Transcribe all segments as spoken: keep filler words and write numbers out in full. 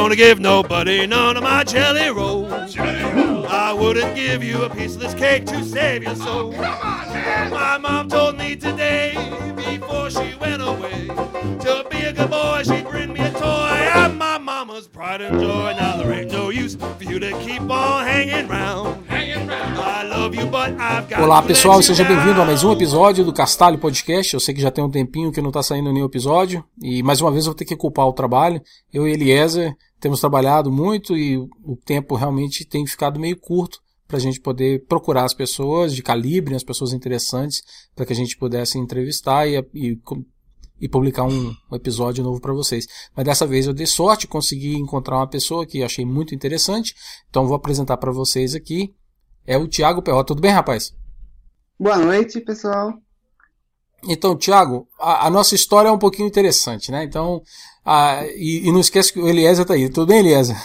gonna give nobody none of my jelly rolls. Jelly rolls. I wouldn't give you a piece of this cake to save your soul. Oh, come on, man. My mom told me today, before she went away, to be a good boy, she'd bring me a toy. I'm my mama's pride and joy. Now there ain't no use for you to keep on hanging round. Hanging round. I love you, but I've got. Olá pessoal, seja bem-vindo a mais um episódio do Castalho Podcast. Eu sei que já tem um tempinho que não tá saindo nenhum episódio, e mais uma vez eu vou ter que culpar o trabalho. Eu e Eliezer temos trabalhado muito e o tempo realmente tem ficado meio curto para a gente poder procurar as pessoas de calibre, as pessoas interessantes, para que a gente pudesse entrevistar e, e, e publicar um, um episódio novo para vocês. Mas dessa vez eu dei sorte, consegui encontrar uma pessoa que achei muito interessante, então vou apresentar para vocês aqui. É o Thiago Perró. Tudo bem, rapaz? Boa noite, pessoal. Então, Thiago, a, a nossa história é um pouquinho interessante, né? Então, a, e, e não esquece que o Eliezer tá aí. Tudo bem, Eliezer?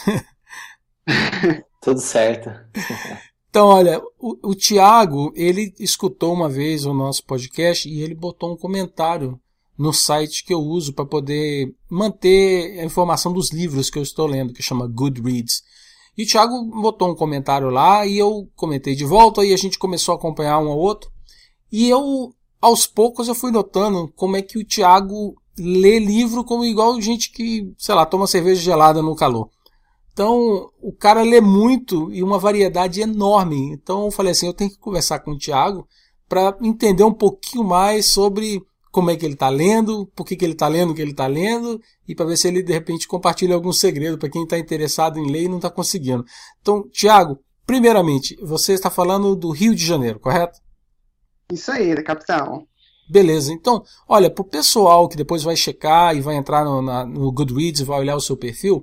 Tudo certo. Então, olha, o, o Thiago, ele escutou uma vez o nosso podcast e ele botou um comentário no site que eu uso para poder manter a informação dos livros que eu estou lendo, que chama Goodreads. E o Thiago botou um comentário lá e eu comentei de volta e a gente começou a acompanhar um ao outro. E eu, aos poucos, eu fui notando como é que o Thiago lê livro como igual gente que, sei lá, toma cerveja gelada no calor. Então, o cara lê muito e uma variedade enorme. Então, eu falei assim, eu tenho que conversar com o Thiago para entender um pouquinho mais sobre como é que ele está lendo, por que, que ele está lendo o que ele está lendo, e para ver se ele, de repente, compartilha algum segredo para quem está interessado em ler e não está conseguindo. Então, Thiago, primeiramente, você está falando do Rio de Janeiro, correto? Isso aí, da capital. Beleza, então, olha, para o pessoal que depois vai checar e vai entrar no, na, no Goodreads e vai olhar o seu perfil,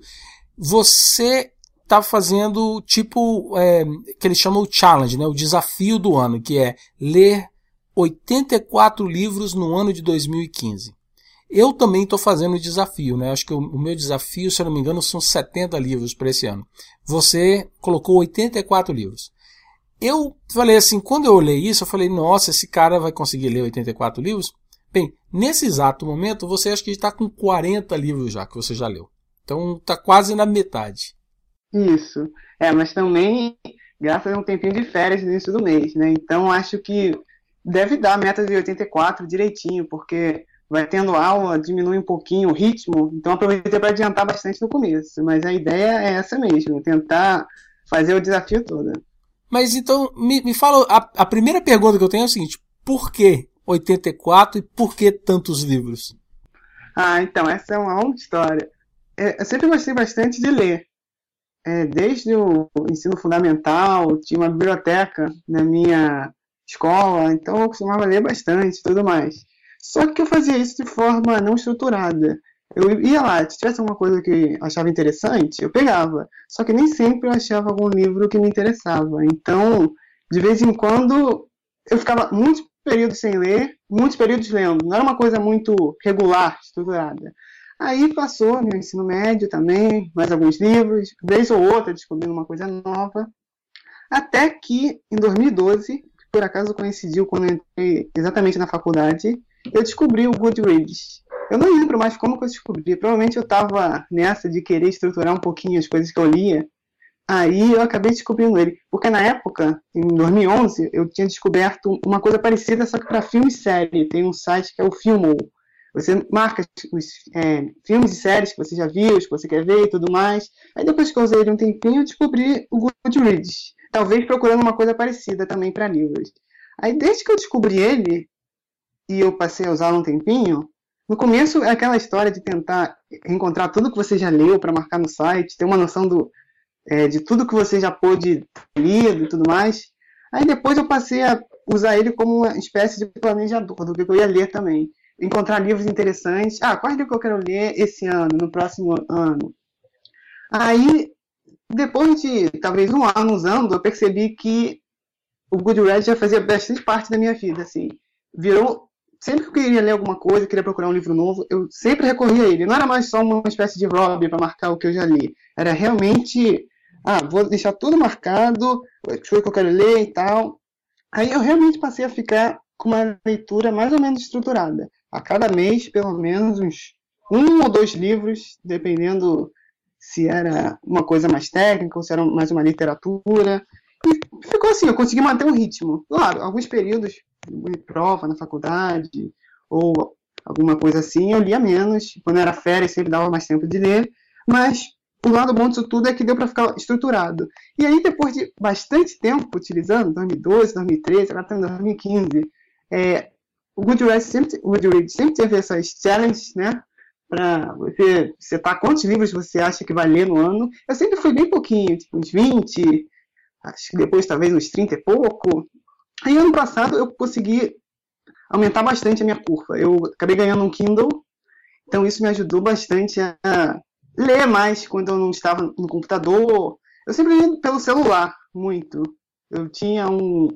você está fazendo tipo, é, que eles chamam o challenge, né, o desafio do ano, que é ler oitenta e quatro livros no ano de dois mil e quinze. Eu também estou fazendo o desafio, né? Acho que o, o meu desafio, se eu não me engano, são setenta livros para esse ano. Você colocou oitenta e quatro livros. Eu falei assim, quando eu olhei isso, eu falei, nossa, esse cara vai conseguir ler oitenta e quatro livros? Bem, nesse exato momento, você acha que está com quarenta livros já, que você já leu. Então, está quase na metade. Isso. É, mas também, graças a um tempinho de férias no início do mês, né? Então, acho que deve dar a meta de oitenta e quatro direitinho, porque vai tendo aula, diminui um pouquinho o ritmo, então aproveitei para adiantar bastante no começo, mas a ideia é essa mesmo, tentar fazer o desafio todo. Mas então, me, me fala, a, a primeira pergunta que eu tenho é o seguinte, por que oitenta e quatro e por que tantos livros? Ah, então, essa é uma longa história. É, eu sempre gostei bastante de ler. É, desde o ensino fundamental, tinha uma biblioteca na minha escola, então eu costumava ler bastante e tudo mais. Só que eu fazia isso de forma não estruturada. Eu ia lá, se tivesse alguma coisa que achava interessante, eu pegava. Só que nem sempre eu achava algum livro que me interessava. Então, de vez em quando, eu ficava muitos períodos sem ler, muitos períodos lendo. Não era uma coisa muito regular, estruturada. Aí passou no ensino médio também, mais alguns livros, vez ou outra descobrindo uma coisa nova. Até que, em dois mil e doze, por acaso coincidiu quando eu entrei exatamente na faculdade, eu descobri o Goodreads. Eu não lembro mais como que eu descobri, provavelmente eu estava nessa de querer estruturar um pouquinho as coisas que eu lia, aí eu acabei descobrindo ele, porque na época, em dois mil e onze, eu tinha descoberto uma coisa parecida, só que para filme e série, tem um site que é o Filmou. Você marca os é, filmes e séries que você já viu, que você quer ver e tudo mais, aí depois que eu usei ele um tempinho, eu descobri o Goodreads. Talvez procurando uma coisa parecida também para livros. Aí, desde que eu descobri ele, e eu passei a usar um tempinho, no começo é aquela história de tentar encontrar tudo que você já leu para marcar no site, ter uma noção do, é, de tudo que você já pôde ter lido e tudo mais. Aí depois eu passei a usar ele como uma espécie de planejador do que eu ia ler também. Encontrar livros interessantes. Ah, quais livros que eu quero ler esse ano, no próximo ano? Aí, depois de talvez um ano usando, eu percebi que o Goodreads já fazia bastante parte da minha vida, assim. Virou, sempre que eu queria ler alguma coisa, queria procurar um livro novo, eu sempre recorria a ele. Não era mais só uma espécie de hobby para marcar o que eu já li. Era realmente, ah, vou deixar tudo marcado, o que eu quero ler e tal. Aí eu realmente passei a ficar com uma leitura mais ou menos estruturada. A cada mês, pelo menos, uns um ou dois livros, dependendo se era uma coisa mais técnica ou se era mais uma literatura. E ficou assim, eu consegui manter um ritmo. Claro, alguns períodos de prova na faculdade ou alguma coisa assim, eu lia menos. Quando era férias, sempre dava mais tempo de ler. Mas o lado bom disso tudo é que deu para ficar estruturado. E aí, depois de bastante tempo utilizando, dois mil e doze, dois mil e treze, agora estamos em dois mil e quinze, é, o Goodreads sempre, o Goodreads sempre teve essas challenges, né? Para você setar quantos livros você acha que vai ler no ano. Eu sempre fui bem pouquinho, tipo uns vinte, acho que depois talvez uns trinta e pouco. Aí ano passado eu consegui aumentar bastante a minha curva. Eu acabei ganhando um Kindle, então isso me ajudou bastante a ler mais quando eu não estava no computador. Eu sempre li pelo celular, muito. Eu tinha um,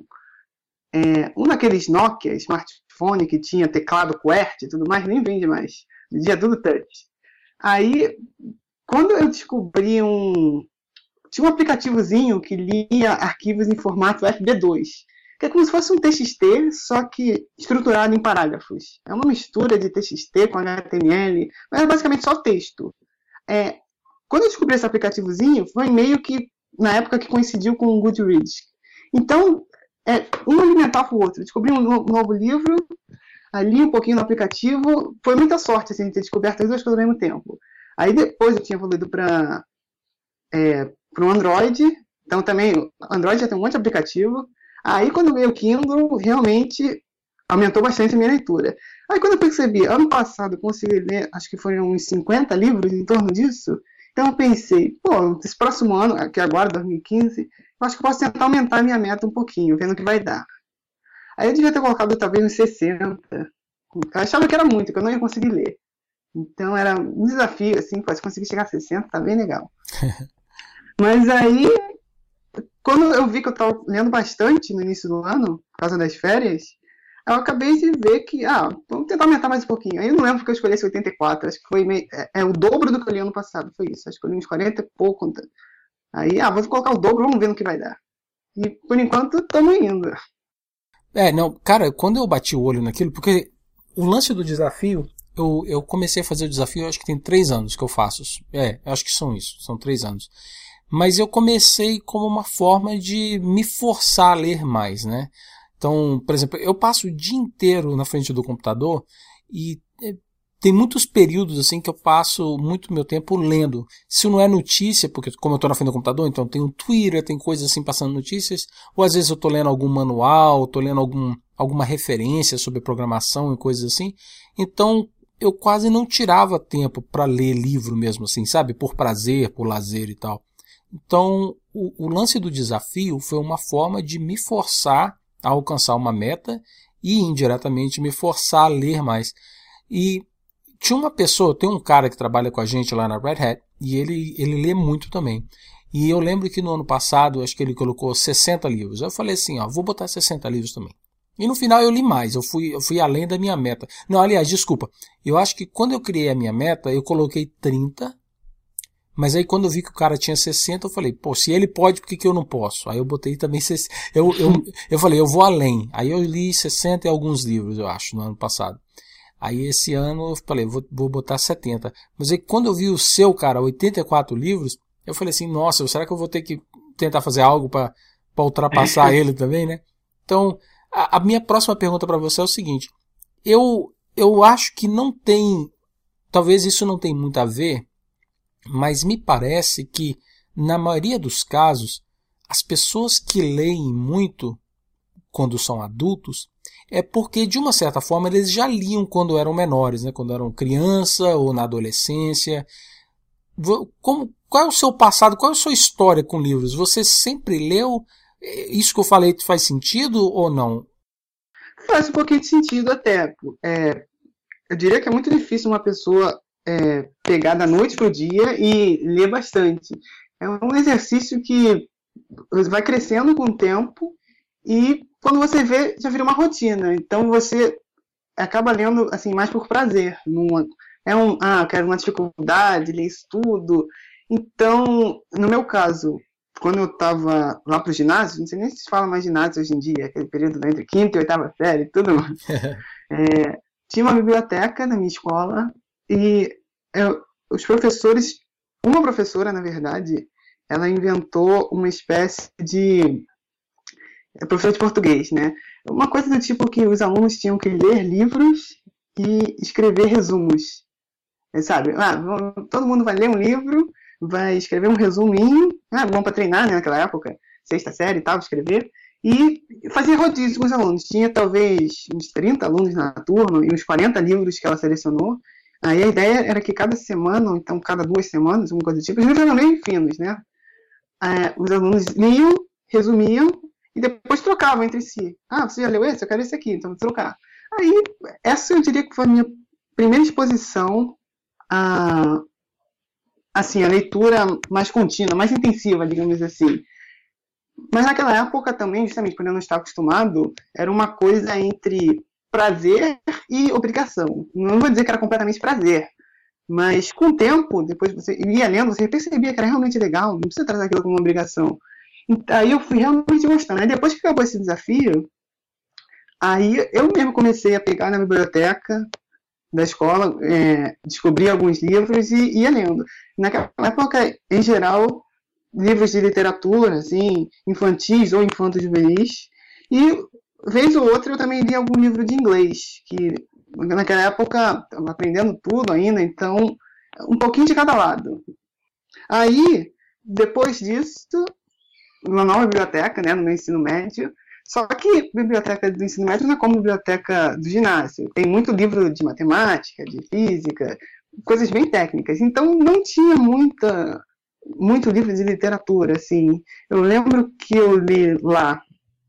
é, um daqueles Nokia, smartphone, que tinha teclado QWERTY e tudo mais, nem vende mais. Dia tudo touch. Aí, quando eu descobri um... Tinha um aplicativozinho que lia arquivos em formato F B dois, que é como se fosse um T X T, só que estruturado em parágrafos. É uma mistura de T X T com H T M L, mas é basicamente só texto. É, quando eu descobri esse aplicativozinho, foi meio que na época que coincidiu com o Goodreads. Então, é, um alimentava o outro. Descobri um no- novo livro, ali um pouquinho no aplicativo. Foi muita sorte assim, de ter descoberto as duas coisas ao mesmo tempo. Aí depois eu tinha evoluído para é, o Android. Então também, o Android já tem um monte de aplicativo. Aí quando veio o Kindle, realmente aumentou bastante a minha leitura. Aí quando eu percebi, ano passado eu consegui ler, acho que foram uns cinquenta livros em torno disso. Então eu pensei, pô, esse próximo ano, que agora, dois mil e quinze, eu acho que eu posso tentar aumentar a minha meta um pouquinho, vendo o que vai dar. Aí eu devia ter colocado talvez uns sessenta. Eu achava que era muito, que eu não ia conseguir ler. Então era um desafio, assim, pode conseguir chegar a sessenta, tá bem legal. Mas aí, quando eu vi que eu estava lendo bastante no início do ano, por causa das férias, eu acabei de ver que, ah, vamos tentar aumentar mais um pouquinho. Aí eu não lembro porque eu escolhi esse oitenta e quatro, acho que foi meio, é, é o dobro do que eu li ano passado, foi isso. Acho que eu li uns quarenta e pouco. Aí, ah, vou colocar o dobro, vamos ver no que vai dar. E por enquanto, estamos indo. É, não, cara, quando eu bati o olho naquilo, porque o lance do desafio, eu, eu comecei a fazer o desafio, acho que tem três anos que eu faço. É, acho que são isso, são três anos. Mas eu comecei como uma forma de me forçar a ler mais, né? Então, por exemplo, eu passo o dia inteiro na frente do computador e tem muitos períodos assim que eu passo muito meu tempo lendo. Se não é notícia, porque como eu estou na frente do computador, então tem o Twitter, tem coisas assim passando notícias, ou às vezes eu estou lendo algum manual, estou lendo algum, alguma referência sobre programação e coisas assim. Então eu quase não tirava tempo para ler livro mesmo assim, sabe? Por prazer, por lazer e tal. Então o, o lance do desafio foi uma forma de me forçar a alcançar uma meta e indiretamente me forçar a ler mais. E tinha uma pessoa, tem um cara que trabalha com a gente lá na Red Hat e ele, ele lê muito também. E eu lembro que no ano passado, acho que ele colocou sessenta livros. Eu falei assim, ó, vou botar sessenta livros também. E no final eu li mais, eu fui, eu fui além da minha meta. Não, aliás, desculpa, eu acho que quando eu criei a minha meta, eu coloquei trinta, mas aí quando eu vi que o cara tinha sessenta, eu falei, pô, se ele pode, por que, que eu não posso? Aí eu botei também sessenta. Eu, eu, eu falei, eu vou além. Aí eu li sessenta e alguns livros, eu acho, no ano passado. Aí esse ano eu falei, vou, vou botar setenta. Mas aí quando eu vi o seu, cara, oitenta e quatro livros, eu falei assim, nossa, será que eu vou ter que tentar fazer algo para ultrapassar ele também, né? Então, a, a minha próxima pergunta para você é o seguinte, eu, eu acho que não tem, talvez isso não tenha muito a ver, mas me parece que, na maioria dos casos, as pessoas que leem muito quando são adultos, é porque, de uma certa forma, eles já liam quando eram menores, né? Quando eram criança ou na adolescência. Como, qual é o seu passado, qual é a sua história com livros? Você sempre leu? Isso que eu falei faz sentido ou não? Faz um pouquinho de sentido até. É, eu diria que é muito difícil uma pessoa é, pegar da noite para o dia e ler bastante. É um exercício que vai crescendo com o tempo e quando você vê, já vira uma rotina. Então você acaba lendo assim, mais por prazer. Não é um, ah, eu quero uma dificuldade, ler isso tudo. Então, no meu caso, quando eu estava lá para o ginásio, não sei nem se fala mais ginásio hoje em dia, aquele período entre quinta e oitava série, tudo mais. É, tinha uma biblioteca na minha escola e eu, os professores uma professora, na verdade, ela inventou uma espécie de é professor de português, né? Uma coisa do tipo que os alunos tinham que ler livros e escrever resumos. É, sabe? Ah, todo mundo vai ler um livro, vai escrever um resuminho, ah, bom para treinar, né, naquela época, sexta série e tal, escrever, e fazia rodízio com os alunos. Tinha talvez uns trinta alunos na turma e uns quarenta livros que ela selecionou. Aí a ideia era que cada semana, ou então cada duas semanas, uma coisa do tipo, os livros eram meio finos, né? Ah, os alunos liam, resumiam, e depois trocavam entre si. Ah, você já leu esse? Eu quero esse aqui, então vou trocar. Aí, essa eu diria que foi a minha primeira exposição a, assim, a leitura mais contínua, mais intensiva, digamos assim. Mas naquela época também, justamente quando eu não estava acostumado, era uma coisa entre prazer e obrigação. Não vou dizer que era completamente prazer, mas com o tempo, depois você ia lendo, você percebia que era realmente legal, não precisa tratar aquilo como uma obrigação. Aí eu fui realmente gostando. Aí depois que acabou esse desafio, aí eu mesmo comecei a pegar na biblioteca da escola, é, descobri alguns livros e ia lendo. Naquela época, em geral, livros de literatura, assim, infantis ou infanto-juvenis, e vez ou outra eu também li algum livro de inglês, que naquela época estava aprendendo tudo ainda, então um pouquinho de cada lado. Aí, depois disso, uma nova biblioteca, né, no meu ensino médio. Só que a biblioteca do ensino médio não é como a biblioteca do ginásio. Tem muito livro de matemática, de física, coisas bem técnicas. Então não tinha muita, muito livro de literatura, assim. Eu lembro que eu li lá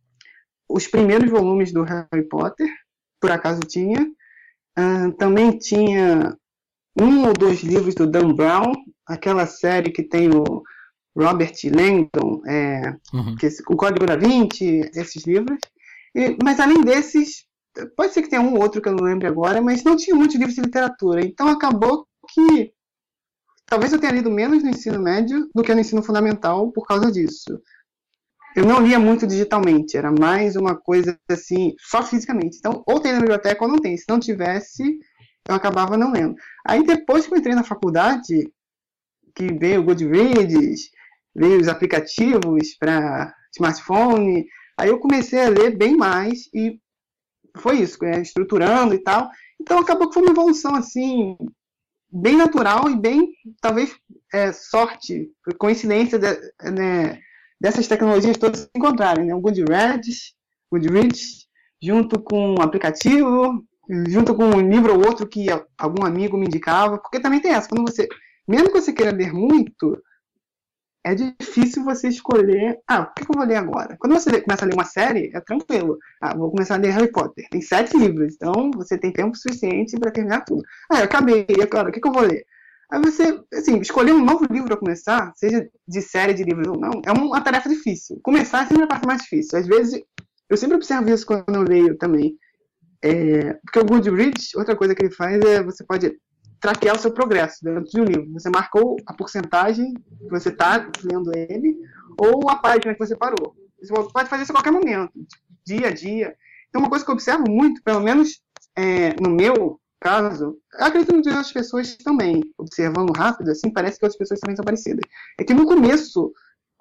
os primeiros volumes do Harry Potter, por acaso tinha. Uh, também tinha um ou dois livros do Dan Brown, aquela série que tem o Robert Langdon, é, uhum. que, o Código da Vinci, esses livros. E, mas além desses, pode ser que tenha um ou outro que eu não lembro agora, mas não tinha muitos livros de literatura. Então acabou que talvez eu tenha lido menos no ensino médio do que no ensino fundamental por causa disso. Eu não lia muito digitalmente, era mais uma coisa assim, só fisicamente. Então, ou tem na biblioteca ou não tem. Se não tivesse, eu acabava não lendo. Aí depois que eu entrei na faculdade, que veio o Goodreads, veio os aplicativos para smartphone, aí eu comecei a ler bem mais e foi isso, é, estruturando e tal. Então acabou que foi uma evolução assim, bem natural e bem, talvez, é, sorte, coincidência de, né, dessas tecnologias todas se encontrarem, né? O Goodreads, Goodreads, junto com um aplicativo, junto com um livro ou outro que algum amigo me indicava, porque também tem essa, quando você, mesmo que você queira ler muito, é difícil você escolher, ah, o que eu vou ler agora? Quando você começa a ler uma série, é tranquilo. Ah, vou começar a ler Harry Potter. Tem sete livros, então você tem tempo suficiente para terminar tudo. Ah, eu acabei, e agora, o que eu vou ler? Aí você, assim, escolher um novo livro para começar, seja de série de livros ou não, é uma tarefa difícil. Começar sempre é a parte mais difícil. Às vezes, eu sempre observo isso quando eu leio também. É, porque o Goodreads, outra coisa que ele faz é, você pode traquear o seu progresso dentro de um livro. Você marcou a porcentagem que você está lendo ele, ou a página que você parou. Você pode fazer isso a qualquer momento, dia a dia. Então, uma coisa que eu observo muito, pelo menos é, no meu caso, eu acredito que outras pessoas também, observando rápido, assim, parece que outras pessoas também são parecidas. É que no começo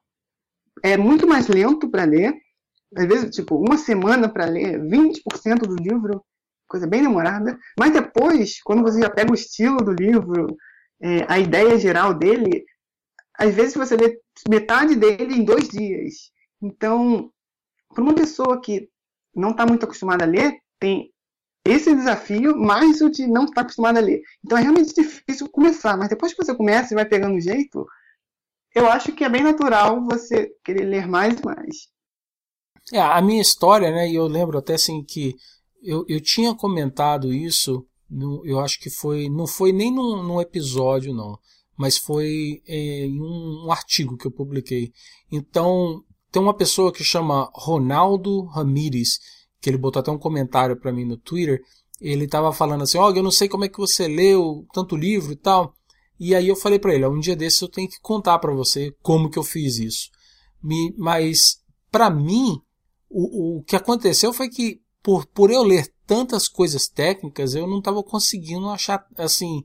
é muito mais lento para ler, às vezes, tipo, uma semana para ler vinte por cento do livro, coisa bem demorada, mas depois, quando você já pega o estilo do livro, é, a ideia geral dele, às vezes você lê metade dele em dois dias. Então, para uma pessoa que não está muito acostumada a ler, tem esse desafio, mais o de não estar acostumada a ler. Então é realmente difícil começar, mas depois que você começa e vai pegando o jeito, eu acho que é bem natural você querer ler mais e mais. É, a minha história, né, e eu lembro até assim que Eu, eu tinha comentado isso, no, eu acho que foi, não foi nem num, num episódio não, mas foi é, em um, um artigo que eu publiquei. Então, tem uma pessoa que chama Ronaldo Ramírez, que ele botou até um comentário para mim no Twitter, ele estava falando assim, ó, oh, eu não sei como é que você leu tanto livro e tal, e aí eu falei para ele, um dia desses eu tenho que contar para você como que eu fiz isso. Me, mas, para mim, o, o que aconteceu foi que Por, por eu ler tantas coisas técnicas, eu não estava conseguindo achar, assim,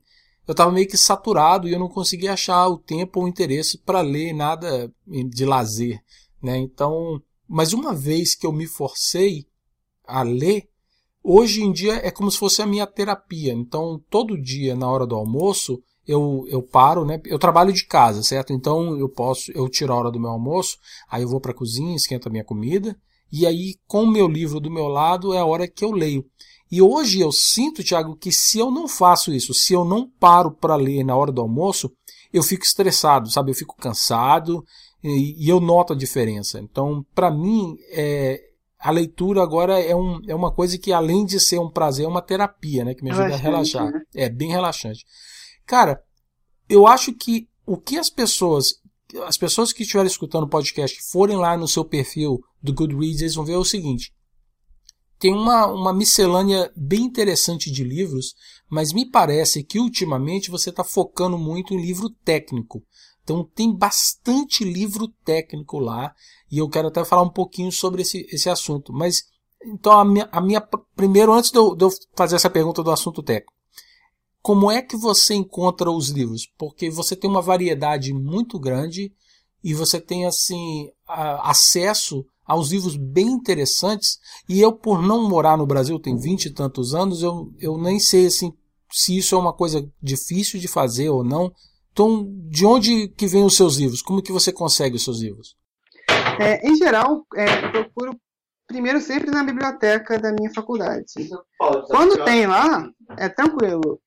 eu estava meio que saturado e eu não conseguia achar o tempo ou o interesse para ler nada de lazer, né? Então, mas uma vez que eu me forcei a ler, hoje em dia é como se fosse a minha terapia. Então, todo dia, na hora do almoço, eu, eu paro, né? Eu trabalho de casa, certo? Então, eu posso, eu tiro a hora do meu almoço, aí eu vou para a cozinha, esquento a minha comida, e aí, com o meu livro do meu lado, é a hora que eu leio. E hoje eu sinto, Thiago, que se eu não faço isso, se eu não paro para ler na hora do almoço, eu fico estressado, sabe? Eu fico cansado e, e eu noto a diferença. Então, para mim, é, a leitura agora é, um, é uma coisa que, além de ser um prazer, é uma terapia, né? Que me ajuda a relaxar. Né? É bem relaxante. Cara, eu acho que o que as pessoas, as pessoas que estiverem escutando o podcast, forem lá no seu perfil do Goodreads, eles vão ver o seguinte: tem uma, uma miscelânea bem interessante de livros, mas me parece que ultimamente você está focando muito em livro técnico. Então tem bastante livro técnico lá, e eu quero até falar um pouquinho sobre esse, esse assunto. Mas, então, a minha, a minha primeiro, antes de eu, de eu fazer essa pergunta do assunto técnico, como é que você encontra os livros? Porque você tem uma variedade muito grande e você tem, assim, a, acesso aos livros bem interessantes, e eu, por não morar no Brasil, tem vinte e tantos anos, eu, eu nem sei assim, se isso é uma coisa difícil de fazer ou não. Então, de onde que vêm os seus livros? Como que você consegue os seus livros? É, em geral, é, eu procuro primeiro sempre na biblioteca da minha faculdade. Quando tem lá, é tranquilo.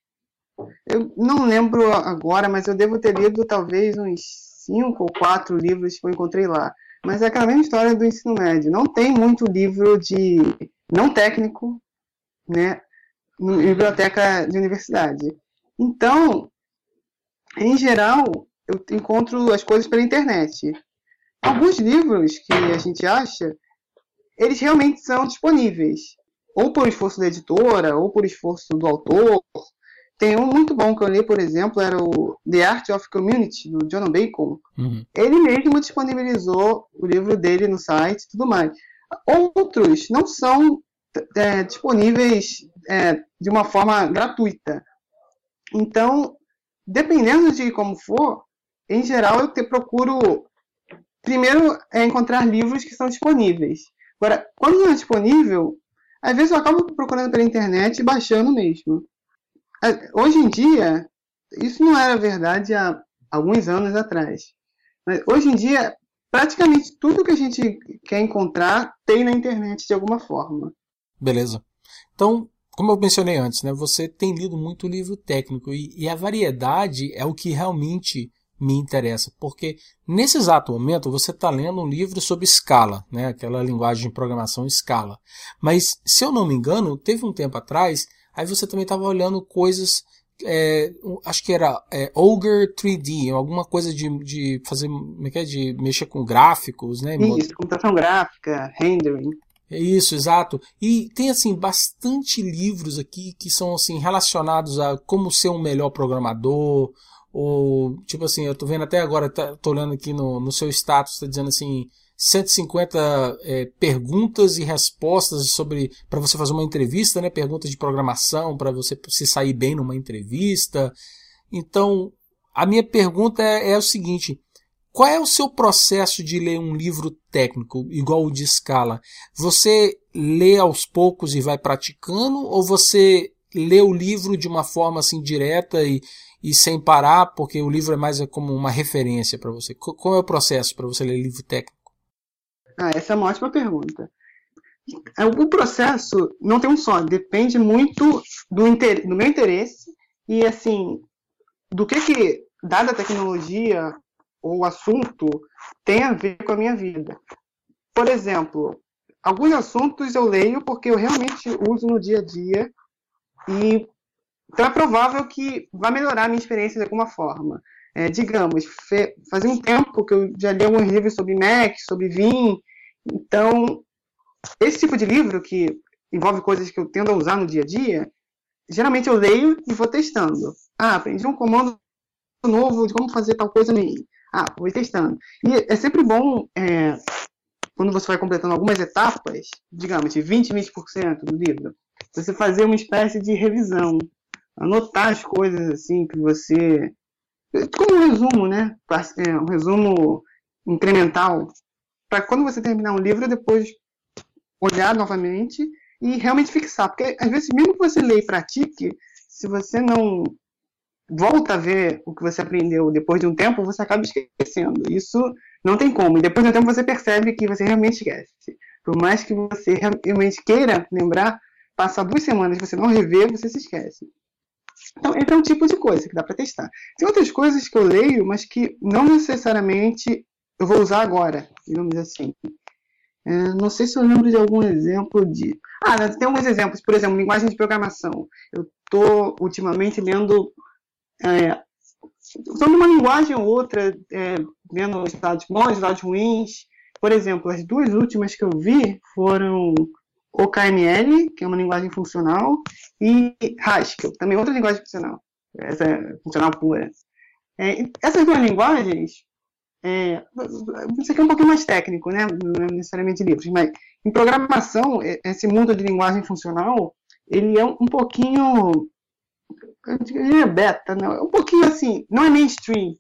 Eu não lembro agora, mas eu devo ter lido talvez uns cinco ou quatro livros que eu encontrei lá. Mas é aquela mesma história do ensino médio. Não tem muito livro de não técnico, né, em biblioteca de universidade. Então, em geral, eu encontro as coisas pela internet. Alguns livros que a gente acha, eles realmente são disponíveis. Ou por esforço da editora, ou por esforço do autor. Tem um muito bom que eu li, por exemplo, era o The Art of Community, do John Bacon. Uhum. Ele mesmo disponibilizou o livro dele no site e tudo mais. Outros não são é, disponíveis é, de uma forma gratuita. Então, dependendo de como for, em geral eu te procuro, primeiro, é encontrar livros que são disponíveis. Agora, quando não é disponível, às vezes eu acabo procurando pela internet e baixando mesmo. Hoje em dia, isso não era verdade há alguns anos atrás. Mas hoje em dia, praticamente tudo que a gente quer encontrar tem na internet de alguma forma. Beleza. Então, como eu mencionei antes, né, você tem lido muito livro técnico e, e a variedade é o que realmente me interessa, porque nesse exato momento você está lendo um livro sobre Scala, né, aquela linguagem de programação Scala. Mas, se eu não me engano, teve um tempo atrás, aí você também estava olhando coisas, é, acho que era é, Ogre três D, alguma coisa de, de fazer, de mexer com gráficos, né? Isso, computação gráfica, rendering. Isso, exato. E tem assim bastante livros aqui que são assim relacionados a como ser um melhor programador, ou tipo assim, eu tô vendo até agora, tá, tô olhando aqui no, no seu status, tá dizendo assim, cento e cinquenta é, perguntas e respostas sobre, para você fazer uma entrevista, né? Perguntas de programação para você se sair bem numa entrevista. Então, a minha pergunta é, é o seguinte: qual é o seu processo de ler um livro técnico, igual o de Scala? Você lê aos poucos e vai praticando, ou você lê o livro de uma forma assim direta e, e sem parar, porque o livro é mais como uma referência para você? Qual é o processo para você ler livro técnico? Ah, essa é uma ótima pergunta. O processo não tem um só, depende muito do, inter... do meu interesse e, assim, do que, que dada a tecnologia ou o assunto tem a ver com a minha vida. Por exemplo, alguns assuntos eu leio porque eu realmente uso no dia a dia e então é provável que vai melhorar a minha experiência de alguma forma. É, digamos, fe... fazia um tempo que eu já li alguns livros sobre Mac, sobre Vim. Então, esse tipo de livro, que envolve coisas que eu tendo a usar no dia a dia, geralmente eu leio e vou testando. Ah, aprendi um comando novo de como fazer tal coisa no I. Ah, vou testando. E é sempre bom, é, quando você vai completando algumas etapas, digamos, de vinte, vinte por cento do livro, você fazer uma espécie de revisão. anotar as coisas assim que você... Como um resumo, né? Um resumo incremental. Para quando você terminar um livro, depois olhar novamente e realmente fixar. Porque às vezes, mesmo que você leia e pratique, se você não volta a ver o que você aprendeu depois de um tempo, você acaba esquecendo. Isso não tem como. E depois de um tempo você percebe que você realmente esquece. Por mais que você realmente queira lembrar, passa duas semanas e você não rever, você se esquece. Então, esse é um tipo de coisa que dá para testar. Tem outras coisas que eu leio, mas que não necessariamente eu vou usar agora, digamos assim. É, não sei se eu lembro de algum exemplo de... Ah, tem alguns exemplos. Por exemplo, linguagem de programação. Eu estou, ultimamente, lendo... É, sobre uma linguagem ou outra, é, vendo os dados bons, os dados ruins. Por exemplo, as duas últimas que eu vi foram O K M L, que é uma linguagem funcional, e Haskell, também outra linguagem funcional, essa é funcional pura. É, essas duas linguagens, é, isso aqui é um pouquinho mais técnico, né? Não é necessariamente livros, mas em programação, esse mundo de linguagem funcional, ele é um pouquinho, eu diria beta, não, é um pouquinho assim, não é mainstream.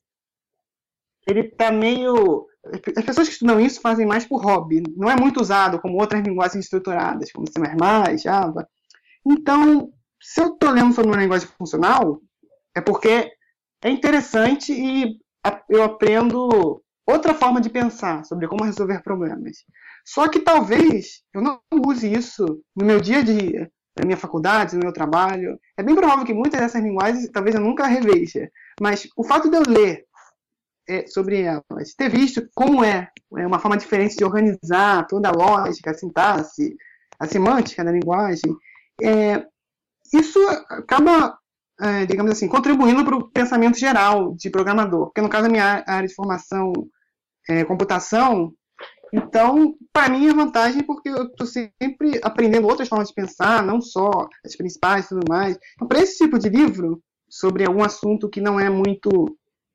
Ele está meio... As pessoas que estudam isso fazem mais por hobby. Não é muito usado como outras linguagens estruturadas, como C mais mais, Java. Então, se eu estou lendo sobre uma linguagem funcional, é porque é interessante e eu aprendo outra forma de pensar sobre como resolver problemas. Só que talvez eu não use isso no meu dia a dia, na minha faculdade, no meu trabalho. É bem provável que muitas dessas linguagens talvez eu nunca reveja. Mas o fato de eu ler sobre elas, ter visto como é, é uma forma diferente de organizar toda a lógica, a sintaxe, a semântica da linguagem, é, isso acaba, é, digamos assim, contribuindo para o pensamento geral de programador, porque no caso da minha área de formação é computação, então, para mim é vantagem porque eu estou sempre aprendendo outras formas de pensar, não só as principais e tudo mais. Então, para esse tipo de livro, sobre algum assunto que não é muito...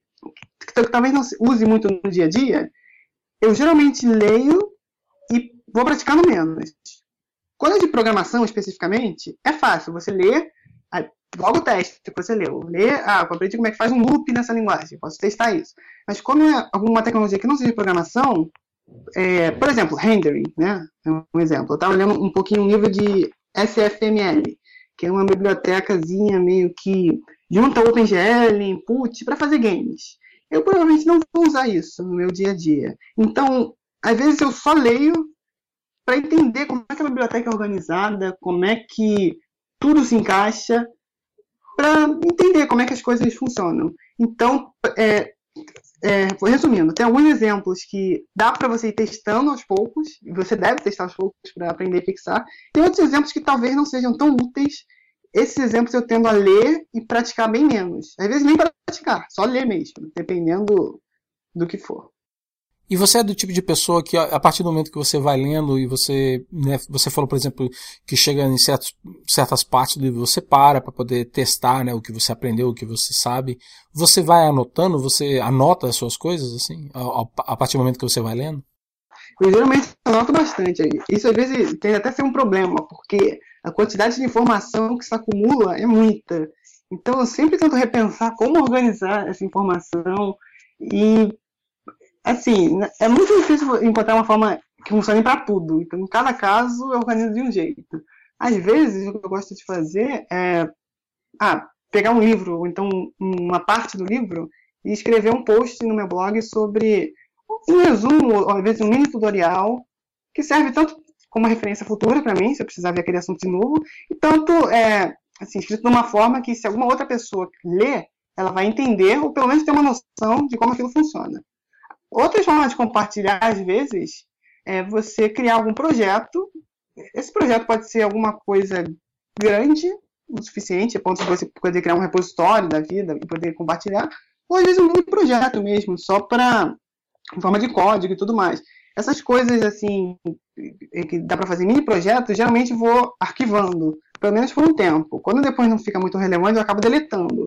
que talvez não use muito no dia a dia, eu geralmente leio e vou praticando menos. Quando é de programação especificamente, é fácil. Você lê, aí, logo o teste que você leu. Lê, ah, eu aprendi como é que faz um loop nessa linguagem, posso testar isso. Mas quando é alguma tecnologia que não seja de programação, é, por exemplo, rendering, né? É um exemplo. Eu estava lendo um pouquinho um livro de S F M L, que é uma bibliotecazinha meio que junta OpenGL, input, para fazer games. Eu provavelmente não vou usar isso no meu dia a dia. Então, às vezes eu só leio para entender como é que a biblioteca é organizada, como é que tudo se encaixa, para entender como é que as coisas funcionam. Então, é, é, resumindo, tem alguns exemplos que dá para você ir testando aos poucos, e você deve testar aos poucos para aprender a fixar. Tem outros exemplos que talvez não sejam tão úteis. Esses exemplos eu tendo a ler e praticar bem menos. Às vezes nem praticar, só ler mesmo, dependendo do que for. E você é do tipo de pessoa que, a partir do momento que você vai lendo e você, né, você falou, por exemplo, que chega em certos, certas partes do livro, você para para poder testar, né, o que você aprendeu, o que você sabe. Você vai anotando, você anota as suas coisas, assim, a, a partir do momento que você vai lendo? Eu geralmente anoto bastante. Isso às vezes tem até ser um problema, porque a quantidade de informação que se acumula é muita. Então eu sempre tento repensar como organizar essa informação e, assim, é muito difícil encontrar uma forma que funcione para tudo. Então, em cada caso, eu organizo de um jeito. Às vezes, o que eu gosto de fazer é ah, pegar um livro, ou então uma parte do livro, e escrever um post no meu blog sobre um resumo, ou às vezes um mini tutorial, que serve tanto como uma referência futura para mim, se eu precisar ver aquele assunto de novo, e tanto é, assim, escrito de uma forma que, se alguma outra pessoa ler, ela vai entender, ou pelo menos ter uma noção de como aquilo funciona. Outra forma de compartilhar, às vezes, é você criar algum projeto. Esse projeto pode ser alguma coisa grande, o suficiente, a ponto de você poder criar um repositório da vida e poder compartilhar, ou às vezes um mini projeto mesmo, só para em forma de código e tudo mais. Essas coisas, assim, que dá para fazer mini projetos, geralmente vou arquivando, pelo menos por um tempo. Quando depois não fica muito relevante, eu acabo deletando.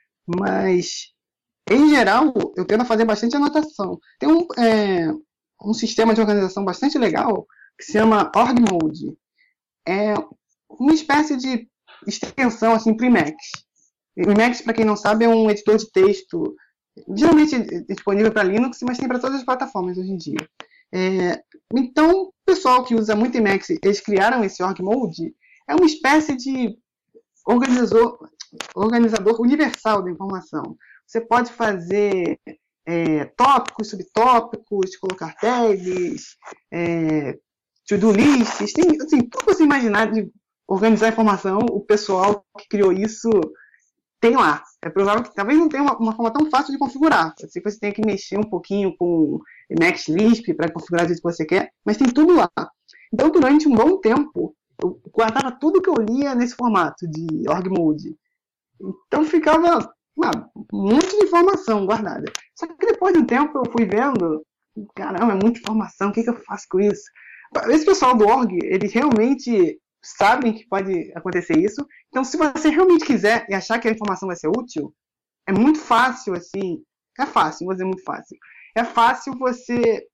Mas, em geral, eu tento fazer bastante anotação. Tem um, é, um sistema de organização bastante legal que se chama OrgMode. É uma espécie de extensão, assim, para o Emacs. O Emacs, para quem não sabe, é um editor de texto geralmente disponível para Linux, mas tem para todas as plataformas hoje em dia. É, então, o pessoal que usa muito Emacs, eles criaram esse org mode, é uma espécie de organizador, organizador universal da informação. Você pode fazer é, tópicos, subtópicos, colocar tags, é, to-do lists, tem assim, tudo que você imaginar de organizar a informação, o pessoal que criou isso tem lá. É provável que talvez não tenha uma, uma forma tão fácil de configurar. Pode ser que você tenha que mexer um pouquinho com Emacs Lisp para configurar do jeito que você quer, mas tem tudo lá. Então, durante um bom tempo, eu guardava tudo que eu lia nesse formato de org mode. Então, ficava uma, um monte de informação guardada. Só que depois de um tempo, eu fui vendo, caramba, é muita informação, o que, que eu faço com isso? Esse pessoal do org, eles realmente sabem que pode acontecer isso. Então, se você realmente quiser e achar que a informação vai ser útil, é muito fácil, assim, é fácil, vou dizer muito fácil. É fácil você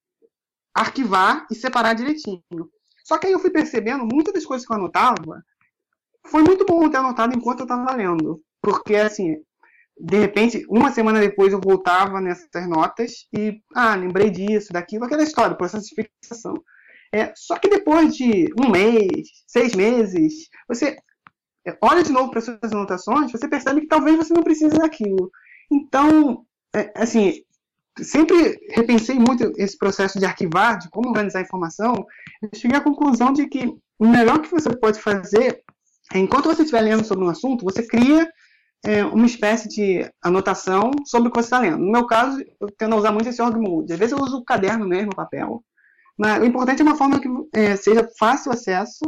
arquivar e separar direitinho. Só que aí eu fui percebendo, muitas das coisas que eu anotava, foi muito bom ter anotado enquanto eu estava lendo. Porque, assim, de repente, uma semana depois eu voltava nessas notas e, ah, lembrei disso, daquilo, aquela história, processo de fixação. É, só que depois de um mês, seis meses, você olha de novo para as suas anotações, você percebe que talvez você não precise daquilo. Então, é, assim, sempre repensei muito esse processo de arquivar, de como organizar a informação. Eu cheguei à conclusão de que o melhor que você pode fazer é, enquanto você estiver lendo sobre um assunto, você cria é, uma espécie de anotação sobre o que você está lendo. No meu caso, eu tendo a usar muito esse org mode. Às vezes eu uso o caderno mesmo, papel. Mas o importante é uma forma que é, seja fácil acesso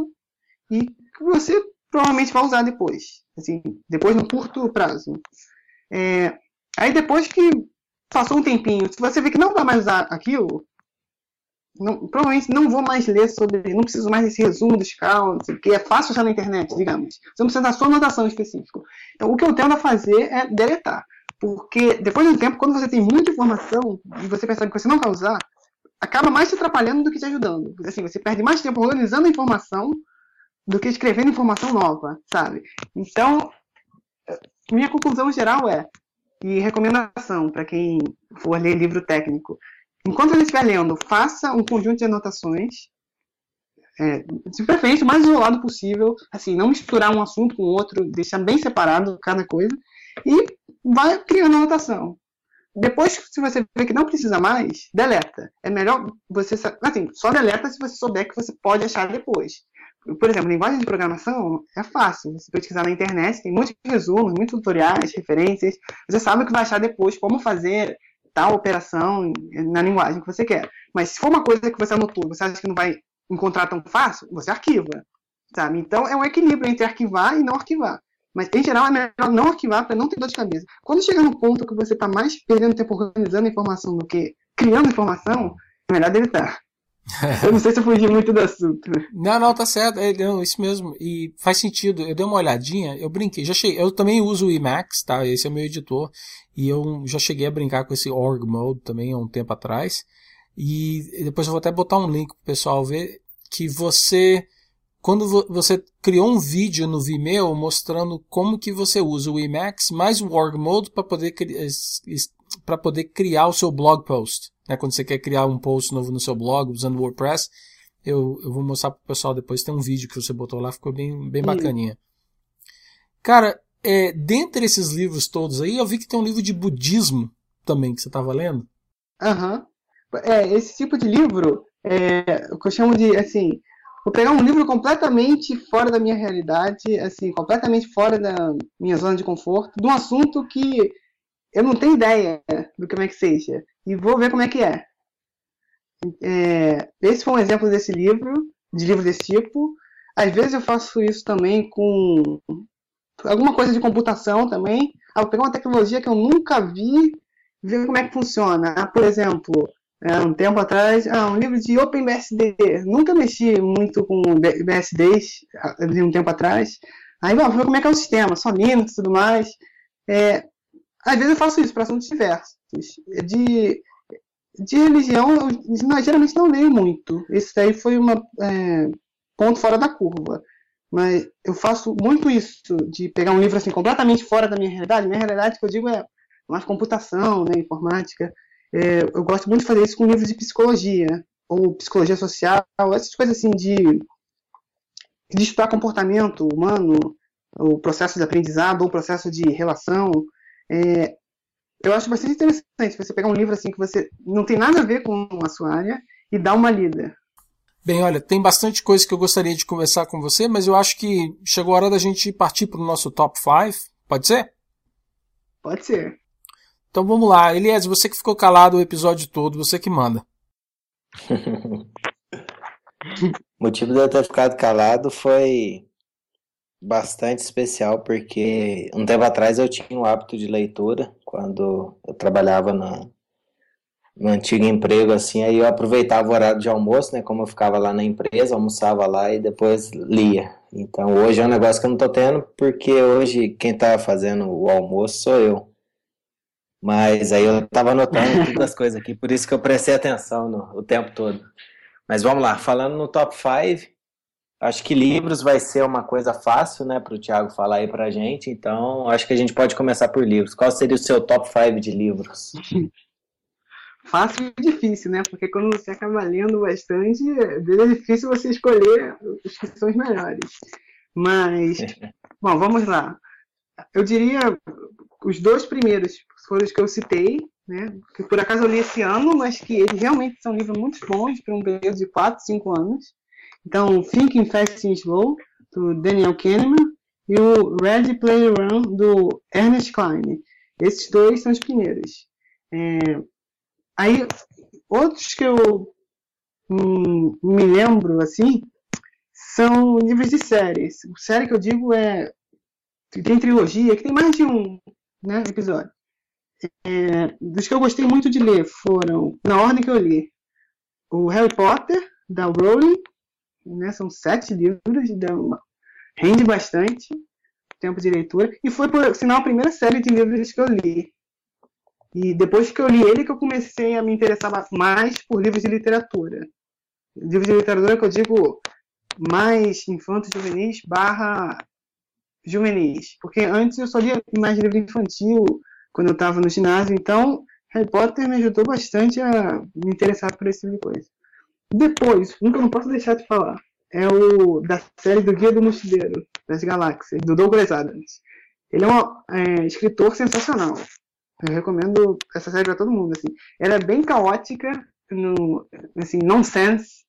e que você provavelmente vai usar depois. Assim, depois no curto prazo. É, aí depois que passou um tempinho, se você vê que não vai mais usar aquilo, não, provavelmente não vou mais ler sobre, não preciso mais desse resumo dos cálculos, que é fácil achar na internet, digamos. Você não precisa da sua anotação específica. Então, o que eu tento a fazer é deletar. Porque depois de um tempo, quando você tem muita informação e você percebe que você não vai usar, acaba mais te atrapalhando do que te ajudando. Assim, você perde mais tempo organizando a informação do que escrevendo informação nova, sabe? Então, minha conclusão geral é, e recomendação para quem for ler livro técnico, enquanto você estiver lendo, faça um conjunto de anotações, é, de preferência o mais isolado possível, assim, não misturar um assunto com o outro, deixar bem separado cada coisa, e vai criando anotação. Depois, se você vê que não precisa mais, deleta. É melhor você... Assim, só deleta se você souber que você pode achar depois. Por exemplo, linguagem de programação é fácil. Você pesquisar na internet, tem muitos resumos, muitos tutoriais, referências. Você sabe o que vai achar depois, como fazer tal operação na linguagem que você quer. Mas se for uma coisa que você anotou, você acha que não vai encontrar tão fácil, você arquiva. Sabe? Então, é um equilíbrio entre arquivar e não arquivar. Mas, em geral, é melhor não arquivar para não ter dor de cabeça. Quando chega no ponto que você está mais perdendo tempo organizando a informação do que criando informação, é melhor deletar. Eu não sei se eu fugi muito do assunto. Não, não, tá certo. É, não, isso mesmo. E faz sentido. Eu dei uma olhadinha, eu brinquei. Já cheguei, eu também uso o Emacs, tá? Esse é o meu editor. E eu já cheguei a brincar com esse org mode também há um tempo atrás. E depois eu vou até botar um link pro pessoal ver que você... Quando você criou um vídeo no Vimeo mostrando como que você usa o Emacs mais o org mode para poder, para poder criar o seu blog post. Né? Quando você quer criar um post novo no seu blog usando o WordPress, eu, eu vou mostrar para o pessoal depois. Tem um vídeo que você botou lá, ficou bem, bem bacaninha. Cara, é, dentre esses livros todos aí, eu vi que tem um livro de budismo também que você estava lendo. Aham. Uhum. É, esse tipo de livro, é, o que eu chamo de, assim... Vou pegar um livro completamente fora da minha realidade, assim, completamente fora da minha zona de conforto, de um assunto que eu não tenho ideia do como é que seja, e vou ver como é que é. é esse foi um exemplo desse livro, de livro desse tipo. Às vezes eu faço isso também com alguma coisa de computação também. Ah, vou pegar uma tecnologia que eu nunca vi, ver como é que funciona. Ah, por exemplo... É, um tempo atrás, ah, um livro de OpenBSD. Nunca mexi muito com B S Ds de um tempo atrás. Aí vamos ver como é que é o sistema, só Linux e tudo mais. É, às vezes eu faço isso para assuntos diversos. De, de religião, eu não, geralmente não leio muito. Esse daí foi um é, ponto fora da curva. mas eu faço muito isso, de pegar um livro assim completamente fora da minha realidade. Minha realidade, que eu digo, é mais computação, né, informática. É, eu gosto muito de fazer isso com livros de psicologia, ou psicologia social, essas coisas assim de, de estudar comportamento humano, o processo de aprendizado, ou o processo de relação. É, eu acho bastante interessante você pegar um livro assim que você não tem nada a ver com a sua área e dar uma lida. Bem, olha, tem bastante coisa que eu gostaria de conversar com você, mas eu acho que chegou a hora da gente partir para o nosso top cinco. Pode ser? Pode ser. Então vamos lá. Elias, você que ficou calado o episódio todo, você que manda. O motivo de eu ter ficado calado foi bastante especial, porque um tempo atrás eu tinha o hábito de leitura, quando eu trabalhava na, no antigo emprego, assim, aí eu aproveitava o horário de almoço, né, como eu ficava lá na empresa, almoçava lá e depois lia. Então hoje é um negócio que eu não tô tendo, porque hoje quem tá fazendo o almoço sou eu. Mas aí eu tava anotando todas as coisas aqui, por isso que eu prestei atenção no, o tempo todo. Mas vamos lá, falando no top cinco, acho que livros vai ser uma coisa fácil, né, para o Thiago falar aí pra gente, então acho que a gente pode começar por livros. Qual seria o seu top cinco de livros? Fácil e difícil, né? Porque quando você acaba lendo bastante, é difícil você escolher os que são os melhores. Mas, bom, vamos lá. Eu diria os dois primeiros foram os que eu citei, né? Que por acaso eu li esse ano, mas que eles realmente são livros muito bons para um período de quatro, cinco anos. Então, Thinking Fast and Slow, do Daniel Kahneman, e o Ready Player One, do Ernest Cline. Esses dois são os primeiros. É, aí, outros que eu hum, me lembro, assim, são livros de séries. Série que eu digo é... Tem trilogia, que tem mais de um, né, episódio. É, dos que eu gostei muito de ler foram, na ordem que eu li, o Harry Potter, da Rowling, né, são sete livros, dá uma, rende bastante tempo de leitura, e foi, por sinal, a primeira série de livros que eu li. E depois que eu li ele, que eu comecei a me interessar mais por livros de literatura. Livros de literatura que eu digo mais infantos juvenis barra juvenis, porque antes eu só lia mais livro infantil quando eu estava no ginásio, então Harry Potter me ajudou bastante a me interessar por esse tipo de coisa. Depois, um que eu não posso deixar de falar, é o da série do Guia do Mochileiro das Galáxias, do Douglas Adams. Ele é um é, escritor sensacional. Eu recomendo essa série para todo mundo. Assim. Ela é bem caótica, no, assim, nonsense,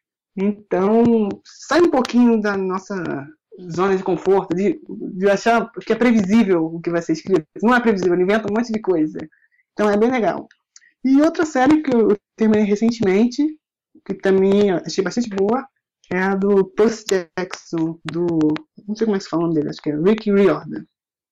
então sai um pouquinho da nossa zona de conforto, de, de achar que é previsível o que vai ser escrito. Não é previsível, ele inventa um monte de coisa. Então é bem legal. E outra série que eu terminei recentemente, que também achei bastante boa, é a do Percy Jackson, do... não sei como é que se fala o nome dele, acho que é Rick Riordan.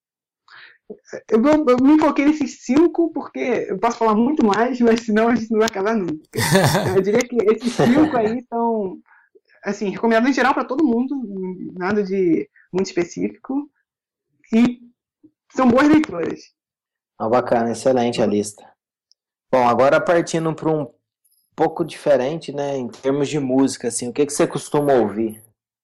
Eu, eu, eu me foquei nesses cinco porque eu posso falar muito mais, mas senão a gente não vai acabar nunca. Eu diria que esses cinco aí são... assim, recomendado em geral para todo mundo, nada de muito específico, e são boas leituras. Ah, bacana, excelente a lista. Bom, agora partindo para um pouco diferente, né, em termos de música, assim, o que, que você costuma ouvir?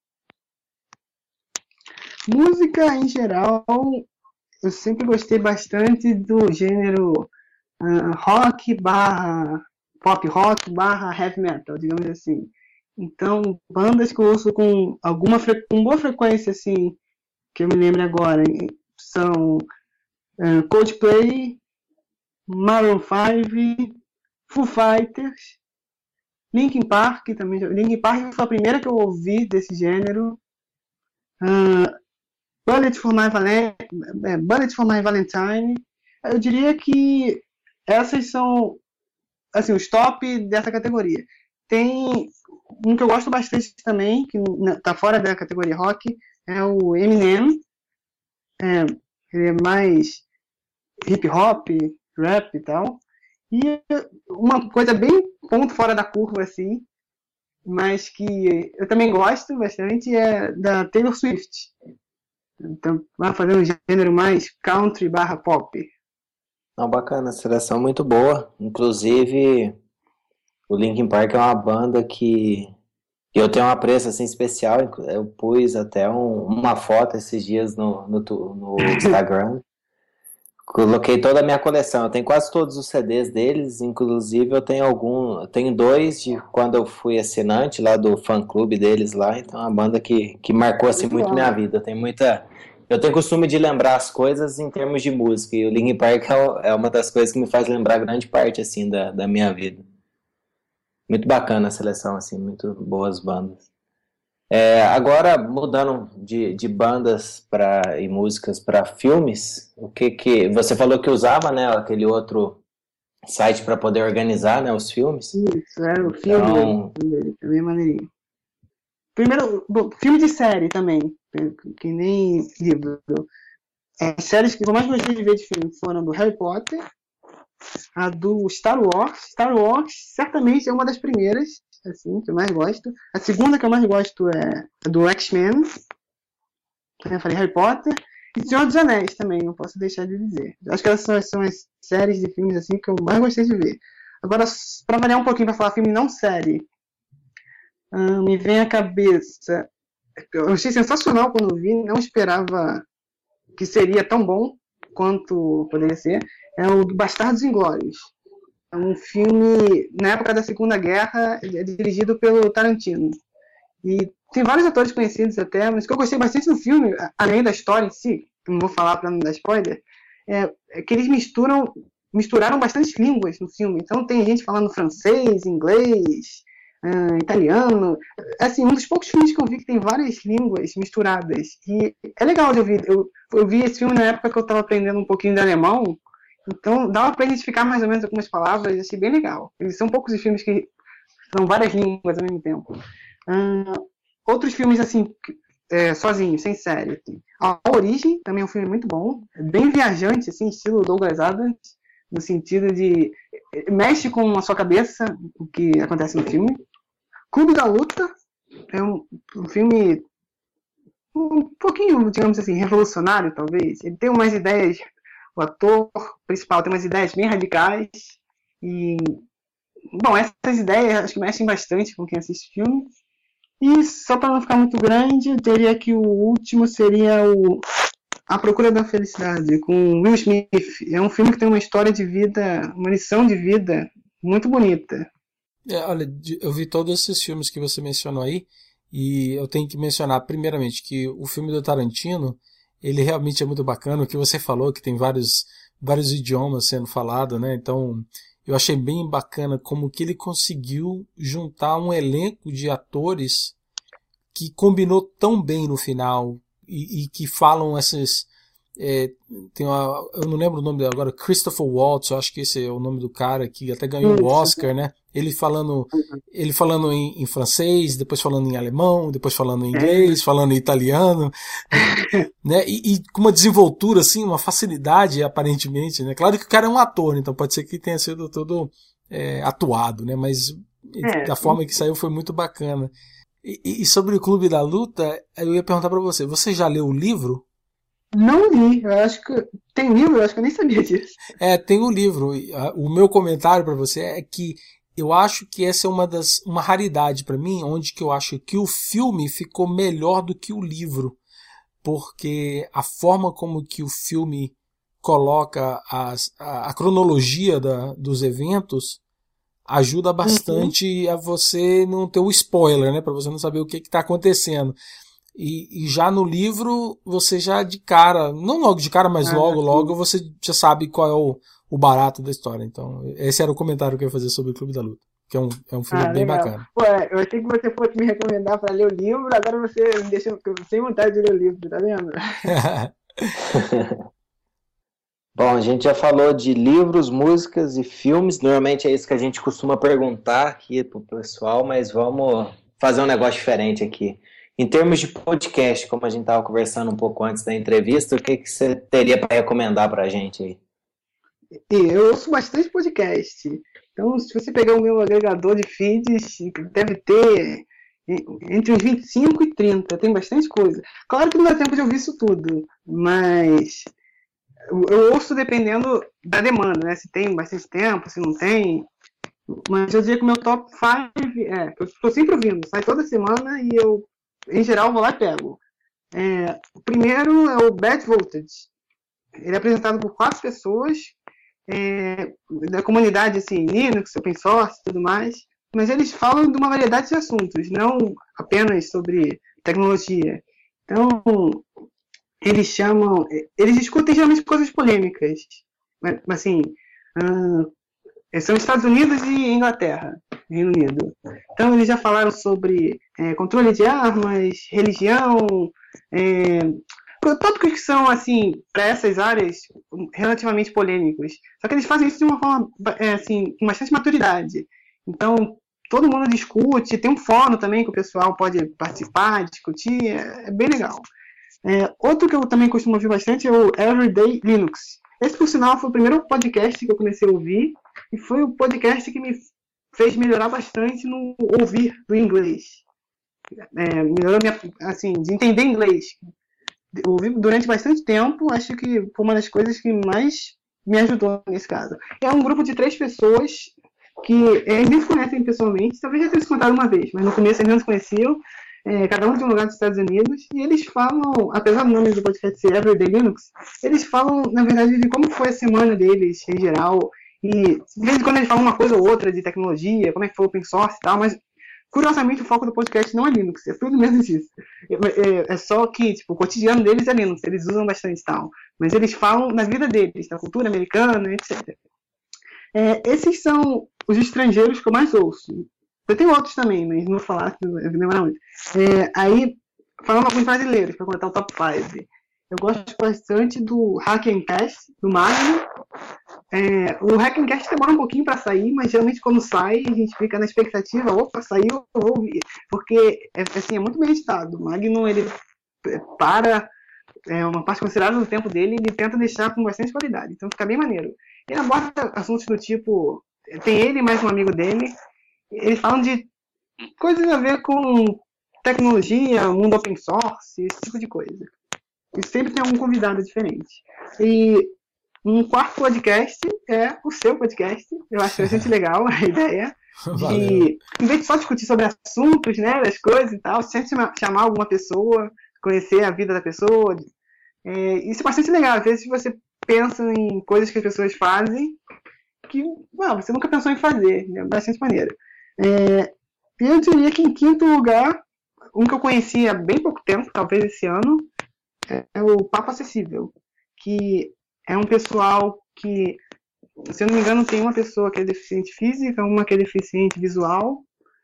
Música, em geral, eu sempre gostei bastante do gênero uh, rock barra pop rock barra heavy metal, digamos assim. Então, bandas que eu ouço com alguma fre- com boa frequência, assim, que eu me lembro agora, são uh, Coldplay, Maroon five, Foo Fighters, Linkin Park também. Linkin Park foi a primeira que eu ouvi desse gênero. Uh, Bullet for My Valen- é, Bullet for My Valentine. Eu diria que essas são assim, os top dessa categoria. Tem um que eu gosto bastante também, que está fora da categoria rock, é o Eminem. É, ele é mais hip hop, rap e tal. E uma coisa bem ponto fora da curva, assim, mas que eu também gosto bastante, é da Taylor Swift. Então, vai fazer um gênero mais country barra pop. Não, bacana, seleção muito boa. Inclusive, o Linkin Park é uma banda que, E eu tenho um apreço assim especial, eu pus até um, uma foto esses dias no, no, no Instagram. Coloquei toda a minha coleção. Eu tenho quase todos os C Ds deles, inclusive eu tenho algum, eu tenho dois de quando eu fui assinante lá do fã-clube deles lá, então é uma banda que, que marcou assim muito minha vida. Eu tenho muita, eu tenho costume de lembrar as coisas em termos de música, e o Linkin Park é, é uma das coisas que me faz lembrar grande parte assim da, da minha vida. Muito bacana a seleção, assim, muito boas bandas. É, agora, mudando de, de bandas pra, e músicas para filmes, o que que... Você falou que usava, né, aquele outro site para poder organizar, né, os filmes. Isso, era o filme Então, dele, também é maneirinho. Primeiro, bom, filme de série também, que nem livro. As séries que eu mais gostei de ver de filme foram do Harry Potter, a do Star Wars. Star Wars certamente é uma das primeiras, assim, que eu mais gosto. A segunda que eu mais gosto é a do X-Men. Eu falei Harry Potter. E Senhor dos Anéis também, não posso deixar de dizer. Acho que essas são as séries de filmes assim que eu mais gostei de ver. Agora, para variar um pouquinho, para falar filme não série, hum, me vem à cabeça... Eu achei sensacional quando vi, não esperava que seria tão bom quanto poderia ser. É o Bastardos Inglórios. É um filme, na época da Segunda Guerra, é dirigido pelo Tarantino. E tem vários atores conhecidos até, mas o que eu gostei bastante do filme, além da história em si, que não vou falar para não dar spoiler, é, é que eles misturam, misturaram bastante línguas no filme. Então tem gente falando francês, inglês, uh, italiano. Assim, um dos poucos filmes que eu vi que tem várias línguas misturadas. E é legal de ouvir. Eu, eu vi esse filme na época que eu estava aprendendo um pouquinho de alemão. Então, dava para identificar mais ou menos algumas palavras, achei bem legal. Eles são poucos os filmes que são várias línguas ao mesmo tempo. Uh, outros filmes, assim, é, sozinhos, sem série. Assim. A Origem também é um filme muito bom, é bem viajante, assim, estilo Douglas Adams, no sentido de... mexe com a sua cabeça o que acontece no filme. Clube da Luta é um, um filme um pouquinho, digamos assim, revolucionário, talvez. Ele tem umas ideias... O ator principal tem umas ideias bem radicais e, bom, essas ideias acho que mexem bastante com quem assiste o filme. E só para não ficar muito grande, eu diria que o último seria o A Procura da Felicidade, com Will Smith. É um filme que tem uma história de vida, uma lição de vida muito bonita. É, olha, eu vi todos esses filmes que você mencionou aí e eu tenho que mencionar primeiramente que o filme do Tarantino, ele realmente é muito bacana, o que você falou, que tem vários, vários idiomas sendo falado, né? Então, eu achei bem bacana como que ele conseguiu juntar um elenco de atores que combinou tão bem no final e, e que falam essas... É, tem uma, eu não lembro o nome dele agora, Christopher Waltz, eu acho que esse é o nome do cara que até ganhou o Oscar, né? Ele falando, ele falando em, em francês, depois falando em alemão, depois falando em inglês, falando em italiano, né? E, e com uma desenvoltura, assim, uma facilidade, aparentemente, né? Claro que o cara é um ator, então pode ser que tenha sido todo é, atuado, né? Mas é, da forma que saiu foi muito bacana. E, e sobre o Clube da Luta, eu ia perguntar pra você, você já leu o livro? Não li, eu acho que tem livro, eu acho que eu nem sabia disso. É, tem o livro. O meu comentário para você é que eu acho que essa é uma das uma raridade para mim, onde que eu acho que o filme ficou melhor do que o livro, porque a forma como que o filme coloca as, a, a cronologia da, dos eventos ajuda bastante uhum. a você não ter o spoiler, né, para você não saber o que está acontecendo. E, e já no livro, você já de cara, não logo de cara, mas ah, logo, sim. logo, você já sabe qual é o, o barato da história. Então, esse era o comentário que eu ia fazer sobre o Clube da Luta, que é um, é um filme ah, bem legal. bacana. Pô, eu achei que você fosse me recomendar para ler o livro, agora você me deixa sem vontade de ler o livro, tá vendo? Bom, a gente já falou de livros, músicas e filmes, normalmente é isso que a gente costuma perguntar aqui pro pessoal, mas vamos fazer um negócio diferente aqui. Em termos de podcast, como a gente estava conversando um pouco antes da entrevista, o que, que você teria para recomendar para a gente aí? Eu ouço bastante podcast. Então, se você pegar o meu agregador de feeds, deve ter entre uns vinte e cinco e trinta. Tem bastante coisa. Claro que não dá tempo de ouvir isso tudo, mas eu ouço dependendo da demanda, né? Se tem bastante tempo, se não tem. Mas eu diria que o meu top cinco é, que eu estou sempre ouvindo, sai toda semana e eu, em geral, vou lá e pego. É, o primeiro é o Bad Voltage. Ele é apresentado por quatro pessoas, é, da comunidade assim, Linux, open source e tudo mais, mas eles falam de uma variedade de assuntos, não apenas sobre tecnologia. Então, eles chamam, eles discutem geralmente coisas polêmicas, assim, uh, são Estados Unidos e Inglaterra, Reino Unido. Então, eles já falaram sobre é, controle de armas, religião, é, tópicos que são, assim, para essas áreas, relativamente polêmicos. Só que eles fazem isso de uma forma, é, assim, com bastante maturidade. Então, todo mundo discute, tem um fórum também que o pessoal pode participar, discutir, é, é bem legal. É, outro que eu também costumo ouvir bastante é o Everyday Linux. Esse, por sinal, foi o primeiro podcast que eu comecei a ouvir e foi o podcast que me fez melhorar bastante no ouvir do inglês. É, melhorou minha, assim, de entender inglês. Eu ouvi durante bastante tempo, acho que foi uma das coisas que mais me ajudou nesse caso. É um grupo de três pessoas que eles nem se conhecem pessoalmente, talvez já tenham se contado uma vez, mas no começo eles não se conheciam, é, cada um de um lugar dos Estados Unidos, e eles falam, apesar do nome do podcast ser Everyday Linux, eles falam, na verdade, de como foi a semana deles em geral, e de vez em quando eles falam uma coisa ou outra de tecnologia, como é que foi o open source e tal, mas curiosamente, o foco do podcast não é Linux, é tudo menos isso. É, é, é só que, tipo, o cotidiano deles é Linux, eles usam bastante e tal. Mas eles falam na vida deles, da cultura americana, etcétera. É, esses são os estrangeiros que eu mais ouço. Eu tenho outros também, mas não vou falar, eu vou demorar muito. É, aí, falando alguns brasileiros, para contar o top cinco. Eu gosto bastante do Hackencast, do Magno. É, o Hackencast demora um pouquinho para sair, mas geralmente quando sai, a gente fica na expectativa, opa, saiu, eu vou ouvir. Porque é, assim, é muito bem editado. O Magno, ele para é, uma parte considerável do tempo dele e ele tenta deixar com bastante qualidade. Então fica bem maneiro. Ele aborda assuntos do tipo, tem ele e mais um amigo dele, eles falam de coisas a ver com tecnologia, mundo open source, esse tipo de coisa. E sempre tem algum convidado diferente. E um quarto podcast é o seu podcast. Eu acho bastante legal a ideia de, em vez de só discutir sobre assuntos, né, das coisas e tal, sempre chamar alguma pessoa, conhecer a vida da pessoa. É, isso é bastante legal. Às vezes você pensa em coisas que as pessoas fazem que well, você nunca pensou em fazer. É bastante maneiro. É, eu diria que em quinto lugar, um que eu conheci há bem pouco tempo, talvez esse ano, é o Papo Acessível, que é um pessoal que, se eu não me engano, tem uma pessoa que é deficiente física, uma que é deficiente visual,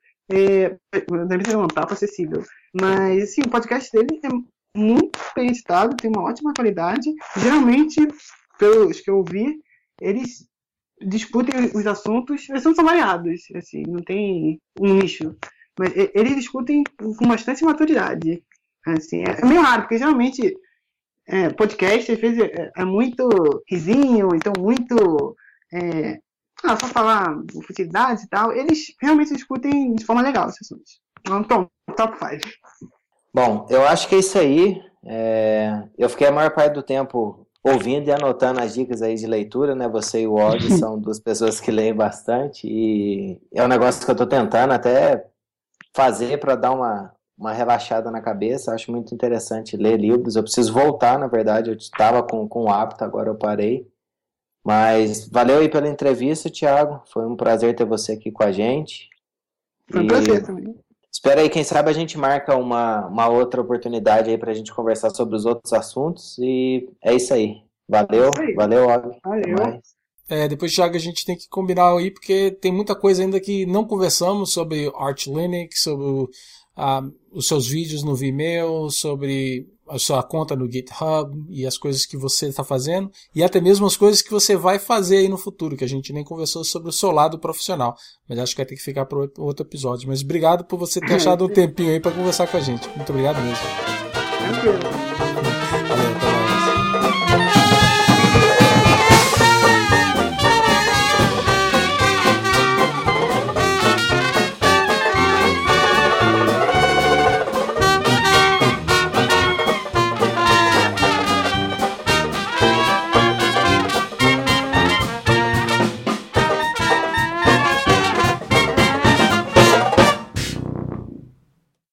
é, deve ser um Papo Acessível, mas assim, o podcast dele é muito bem editado, tem uma ótima qualidade, geralmente, pelos que eu vi, eles discutem os assuntos, os assuntos são variados, assim, não tem um nicho, mas eles discutem com bastante maturidade. Assim, é meio raro, porque geralmente é, podcast às vezes é, é muito risinho, então muito é, ah, só falar futilidades e tal. Eles realmente discutem de forma legal esses assuntos. Então, top cinco. Bom, eu acho que é isso aí. É, eu fiquei a maior parte do tempo ouvindo e anotando as dicas aí de leitura, né? Você e o Og são duas pessoas que leem bastante e é um negócio que eu tô tentando até fazer para dar uma uma relaxada na cabeça. Acho muito interessante ler livros. Eu preciso voltar, na verdade, eu estava com, com o hábito, agora eu parei. Mas valeu aí pela entrevista, Thiago. Foi um prazer ter você aqui com a gente. Foi um prazer também. Espera aí, quem sabe a gente marca uma, uma outra oportunidade aí pra gente conversar sobre os outros assuntos. E é isso aí. Valeu, é isso aí. Valeu, Og. Valeu. É, depois, Thiago, a gente tem que combinar aí, porque tem muita coisa ainda que não conversamos sobre Arch Linux, sobre Uh, os seus vídeos no Vimeo, sobre a sua conta no GitHub e as coisas que você está fazendo e até mesmo as coisas que você vai fazer aí no futuro, que a gente nem conversou sobre o seu lado profissional, mas acho que vai ter que ficar para outro episódio. Mas obrigado por você ter achado um tempinho aí para conversar com a gente. Muito obrigado mesmo. Tranquilo.